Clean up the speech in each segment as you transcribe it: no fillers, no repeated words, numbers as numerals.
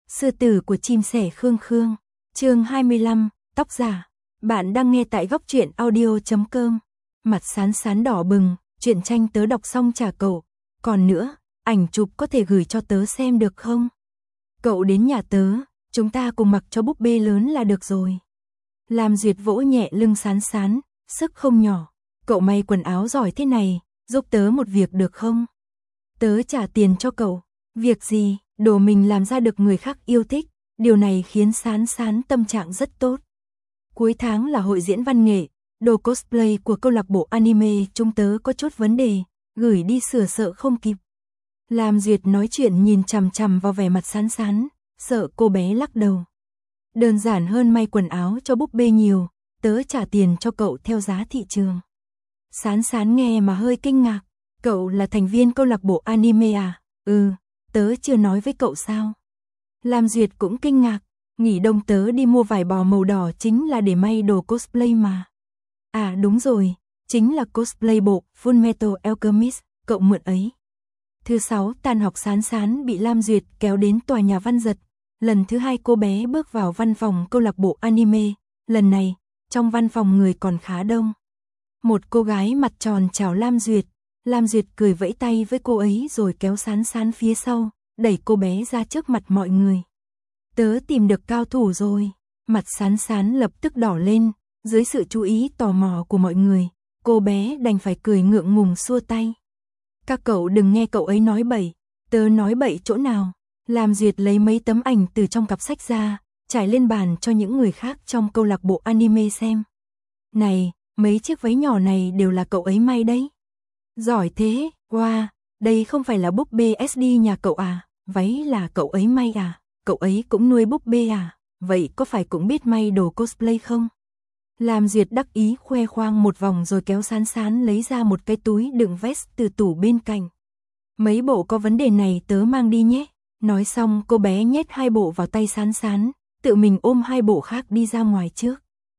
Sư tử của chim sẻ Khương Khương. Chương 25, tóc giả. Bạn đang nghe tại góc truyện audio.com. Mặt Sán Sán đỏ bừng, truyện tranh tớ đọc xong trả cậu. Còn nữa, ảnh chụp có thể gửi cho tớ xem được không? Cậu đến nhà tớ, chúng ta cùng mặc cho búp bê lớn là được rồi. Lam Duyệt vỗ nhẹ lưng Sán Sán, sức không nhỏ. Cậu may quần áo giỏi thế này, giúp tớ một việc được không? Tớ trả tiền cho cậu. Việc gì? Đồ mình làm ra được người khác yêu thích, điều này khiến Sán Sán tâm trạng rất tốt. Cuối tháng là hội diễn văn nghệ, đồ cosplay của câu lạc bộ anime chúng tớ có chút vấn đề, gửi đi sửa sợ không kịp. Lam Duyệt nói chuyện nhìn chằm chằm vào vẻ mặt Sán Sán, sợ cô bé lắc đầu. Đơn giản hơn may quần áo cho búp bê nhiều, tớ trả tiền cho cậu theo giá thị trường. Sán Sán nghe mà hơi kinh ngạc, cậu là thành viên câu lạc bộ anime à? Ừ. Tớ chưa nói với cậu sao? Lam Duyệt cũng kinh ngạc, nghỉ đông tớ đi mua vải bò màu đỏ chính là để may đồ cosplay mà. À đúng rồi, chính là cosplay bộ Fullmetal Alchemist, cậu mượn ấy. Thứ 6 tan học Sán Sán bị Lam Duyệt kéo đến tòa nhà văn giật. Lần thứ 2 cô bé bước vào văn phòng câu lạc bộ anime, lần này, trong văn phòng người còn khá đông. Một cô gái mặt tròn chào Lam Duyệt. Lam Duyệt cười vẫy tay với cô ấy rồi kéo Sán Sán phía sau, đẩy cô bé ra trước mặt mọi người. Tớ tìm được cao thủ rồi. Mặt Sán Sán lập tức đỏ lên, dưới sự chú ý tò mò của mọi người, cô bé đành phải cười ngượng ngùng xua tay. Các cậu đừng nghe cậu ấy nói bậy, tớ nói bậy chỗ nào? Lam Duyệt lấy mấy tấm ảnh từ trong cặp sách ra, trải lên bàn cho những người khác trong câu lạc bộ anime xem. Này, mấy chiếc váy nhỏ này đều là cậu ấy may đấy. Giỏi thế, wow, đây không phải là búp bê SD nhà cậu à, váy là cậu ấy may à, cậu ấy cũng nuôi búp bê à, vậy có phải cũng biết may đồ cosplay không? Lam Duyệt đắc ý khoe khoang một vòng rồi kéo Sán Sán lấy ra một cái túi đựng vest từ tủ bên cạnh. Mấy bộ có vấn đề này tớ mang đi nhé. Nói xong cô bé nhét 2 bộ vào tay Sán Sán, tự mình ôm 2 bộ khác đi ra ngoài trước.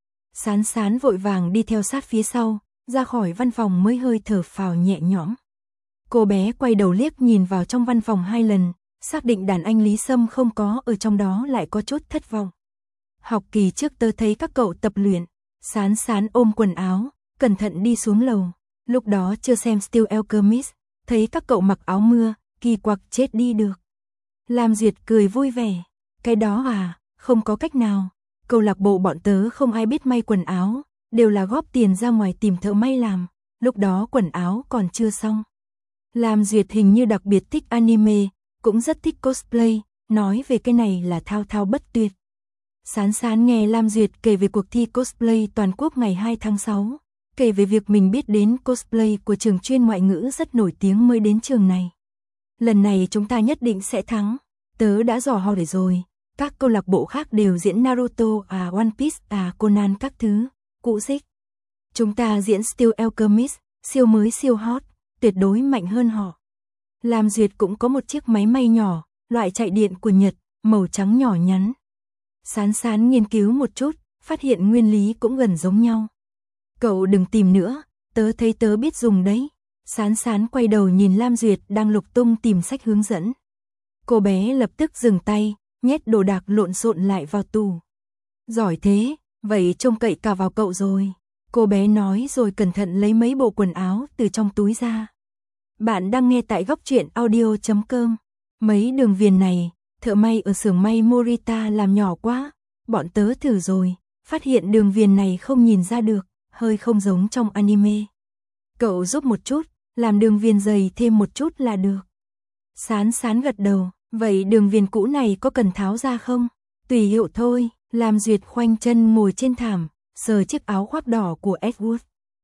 Sán Sán vội vàng đi theo sát phía sau. Ra khỏi văn phòng mới hơi thở phào nhẹ nhõm. Cô bé quay đầu liếc nhìn vào trong văn phòng 2 lần, xác định đàn anh Lý Sâm không có ở trong đó lại có chút thất vọng. Học kỳ trước tớ thấy các cậu tập luyện. Sán Sán ôm quần áo, cẩn thận đi xuống lầu. Lúc đó chưa xem Steel Alchemist, thấy các cậu mặc áo mưa, kỳ quặc chết đi được. Lam Duyệt cười vui vẻ. Cái đó à, không có cách nào. Câu lạc bộ bọn tớ không ai biết may quần áo. Đều là góp tiền ra ngoài tìm thợ may làm, lúc đó quần áo còn chưa xong. Lam Duyệt hình như đặc biệt thích anime, cũng rất thích cosplay, nói về cái này là thao thao bất tuyệt. Sán Sán nghe Lam Duyệt kể về cuộc thi cosplay toàn quốc ngày 2 tháng 6, kể về việc mình biết đến cosplay của trường chuyên ngoại ngữ rất nổi tiếng mới đến trường này. Lần này chúng ta nhất định sẽ thắng, tớ đã dò hỏi rồi, các câu lạc bộ khác đều diễn Naruto One Piece Conan các thứ. Cụ xích. Chúng ta diễn Steel Alchemist, siêu mới siêu hot, tuyệt đối mạnh hơn họ. Lam Duyệt cũng có một chiếc máy may nhỏ, loại chạy điện của Nhật, màu trắng nhỏ nhắn. Sán Sán nghiên cứu một chút, phát hiện nguyên lý cũng gần giống nhau. Cậu đừng tìm nữa, tớ thấy tớ biết dùng đấy. Sán Sán quay đầu nhìn Lam Duyệt đang lục tung tìm sách hướng dẫn. Cô bé lập tức dừng tay, nhét đồ đạc lộn xộn lại vào tủ. Giỏi thế. Vậy trông cậy cả vào cậu rồi. Cô bé nói rồi cẩn thận lấy mấy bộ quần áo từ trong túi ra. Bạn đang nghe tại góc truyện audio.com. Mấy đường viền này, thợ may ở xưởng may Morita làm nhỏ quá. Bọn tớ thử rồi, phát hiện đường viền này không nhìn ra được, hơi không giống trong anime. Cậu giúp một chút, làm đường viền dày thêm một chút là được. Sán Sán gật đầu, vậy đường viền cũ này có cần tháo ra không? Tùy hiệu thôi. Lam Duyệt khoanh chân ngồi trên thảm, sờ chiếc áo khoác đỏ của Edward.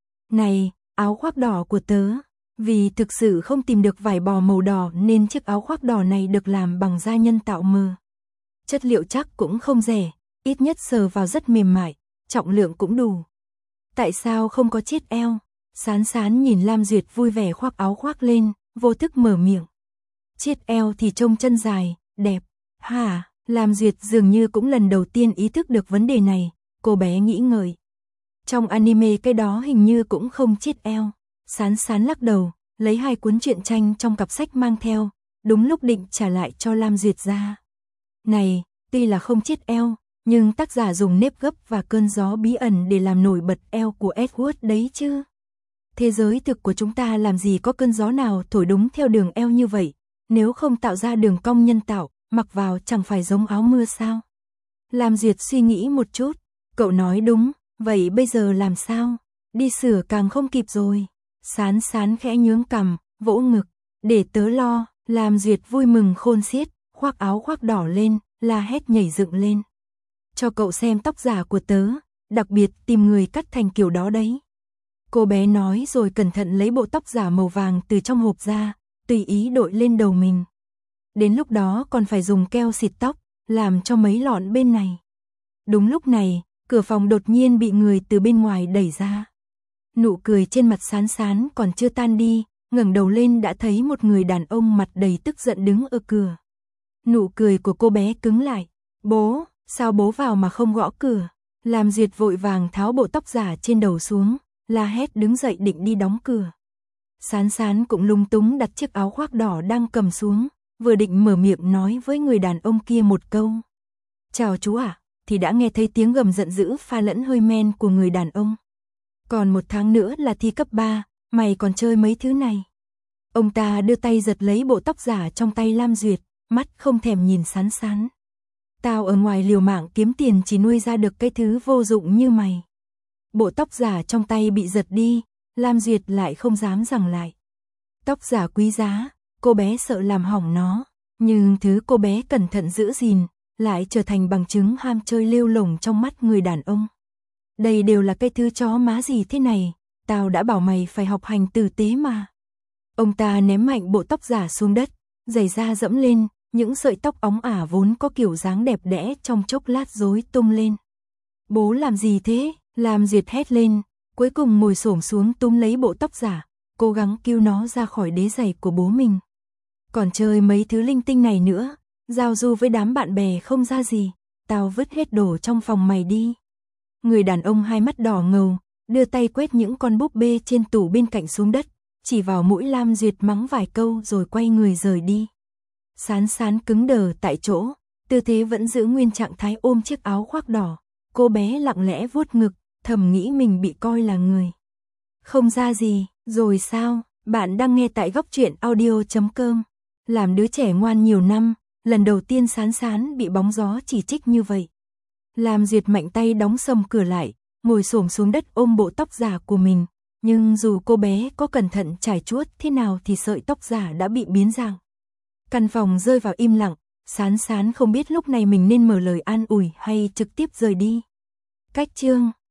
Này, áo khoác đỏ của tớ. Vì thực sự không tìm được vải bò màu đỏ nên chiếc áo khoác đỏ này được làm bằng da nhân tạo mờ. Chất liệu chắc cũng không rẻ, ít nhất sờ vào rất mềm mại, trọng lượng cũng đủ. Tại sao không có chiết eo? Sán Sán nhìn Lam Duyệt vui vẻ khoác áo khoác lên, vô thức mở miệng. Chiết eo thì trông chân dài, đẹp. Hả? Lam Duyệt dường như cũng lần đầu tiên ý thức được vấn đề này, cô bé nghĩ ngợi. Trong anime cái đó hình như cũng không chiết eo. Sán Sán lắc đầu, lấy 2 cuốn truyện tranh trong cặp sách mang theo, đúng lúc định trả lại cho Lam Duyệt ra. Này, tuy là không chết eo, nhưng tác giả dùng nếp gấp và cơn gió bí ẩn để làm nổi bật eo của Edward đấy chứ. Thế giới thực của chúng ta làm gì có cơn gió nào thổi đúng theo đường eo như vậy, nếu không tạo ra đường cong nhân tạo, mặc vào chẳng phải giống áo mưa sao? Lam Duyệt suy nghĩ một chút, cậu nói đúng, vậy bây giờ làm sao? Đi sửa càng không kịp rồi. Sán Sán khẽ nhướng cằm, vỗ ngực, để tớ lo. Lam Duyệt vui mừng khôn xiết, khoác áo khoác đỏ lên, la hét nhảy dựng lên. Cho cậu xem tóc giả của tớ, đặc biệt tìm người cắt thành kiểu đó đấy. Cô bé nói rồi cẩn thận lấy bộ tóc giả màu vàng từ trong hộp ra, tùy ý đội lên đầu mình. Đến lúc đó còn phải dùng keo xịt tóc, làm cho mấy lọn bên này. Đúng lúc này, cửa phòng đột nhiên bị người từ bên ngoài đẩy ra. Nụ cười trên mặt Sán Sán còn chưa tan đi, ngẩng đầu lên đã thấy một người đàn ông mặt đầy tức giận đứng ở cửa. Nụ cười của cô bé cứng lại. Bố, sao bố vào mà không gõ cửa? Lam Duyệt vội vàng tháo bộ tóc giả trên đầu xuống, la hét đứng dậy định đi đóng cửa. Sán Sán cũng lung túng đặt chiếc áo khoác đỏ đang cầm xuống, vừa định mở miệng nói với người đàn ông kia một câu. Chào chú ạ, thì đã nghe thấy tiếng gầm giận dữ pha lẫn hơi men của người đàn ông. Còn 1 tháng nữa là thi cấp 3, mày còn chơi mấy thứ này. Ông ta đưa tay giật lấy bộ tóc giả trong tay Lam Duyệt, mắt không thèm nhìn Sán Sán. Tao ở ngoài liều mạng kiếm tiền chỉ nuôi ra được cái thứ vô dụng như mày. Bộ tóc giả trong tay bị giật đi, Lam Duyệt lại không dám giằng lại. Tóc giả quý giá, cô bé sợ làm hỏng nó, nhưng thứ cô bé cẩn thận giữ gìn, lại trở thành bằng chứng ham chơi lêu lổng trong mắt người đàn ông. Đây đều là cái thứ chó má gì thế này, tao đã bảo mày phải học hành tử tế mà. Ông ta ném mạnh bộ tóc giả xuống đất, giày da dẫm lên, những sợi tóc óng ả vốn có kiểu dáng đẹp đẽ trong chốc lát rối tung lên. Bố làm gì thế? Lam Duyệt hét lên, cuối cùng ngồi xổm xuống túm lấy bộ tóc giả, cố gắng cứu nó ra khỏi đế giày của bố mình. Còn chơi mấy thứ linh tinh này nữa, giao du với đám bạn bè không ra gì, tao vứt hết đồ trong phòng mày đi. Người đàn ông hai mắt đỏ ngầu, đưa tay quét những con búp bê trên tủ bên cạnh xuống đất, chỉ vào mũi Lam Duyệt mắng vài câu rồi quay người rời đi. Sán Sán cứng đờ tại chỗ, tư thế vẫn giữ nguyên trạng thái ôm chiếc áo khoác đỏ. Cô bé lặng lẽ vuốt ngực, thầm nghĩ mình bị coi là người không ra gì, rồi sao? Bạn đang nghe tại góc truyện audio.com. Làm đứa trẻ ngoan nhiều năm, lần đầu tiên Sán Sán bị bóng gió chỉ trích như vậy. Lam Duyệt mạnh tay đóng sầm cửa lại, ngồi xổm xuống đất ôm bộ tóc giả của mình, nhưng dù cô bé có cẩn thận trải chuốt thế nào thì sợi tóc giả đã bị biến dạng. Căn phòng rơi vào im lặng, Sán Sán không biết lúc này mình nên mở lời an ủi hay trực tiếp rời đi. Cách chương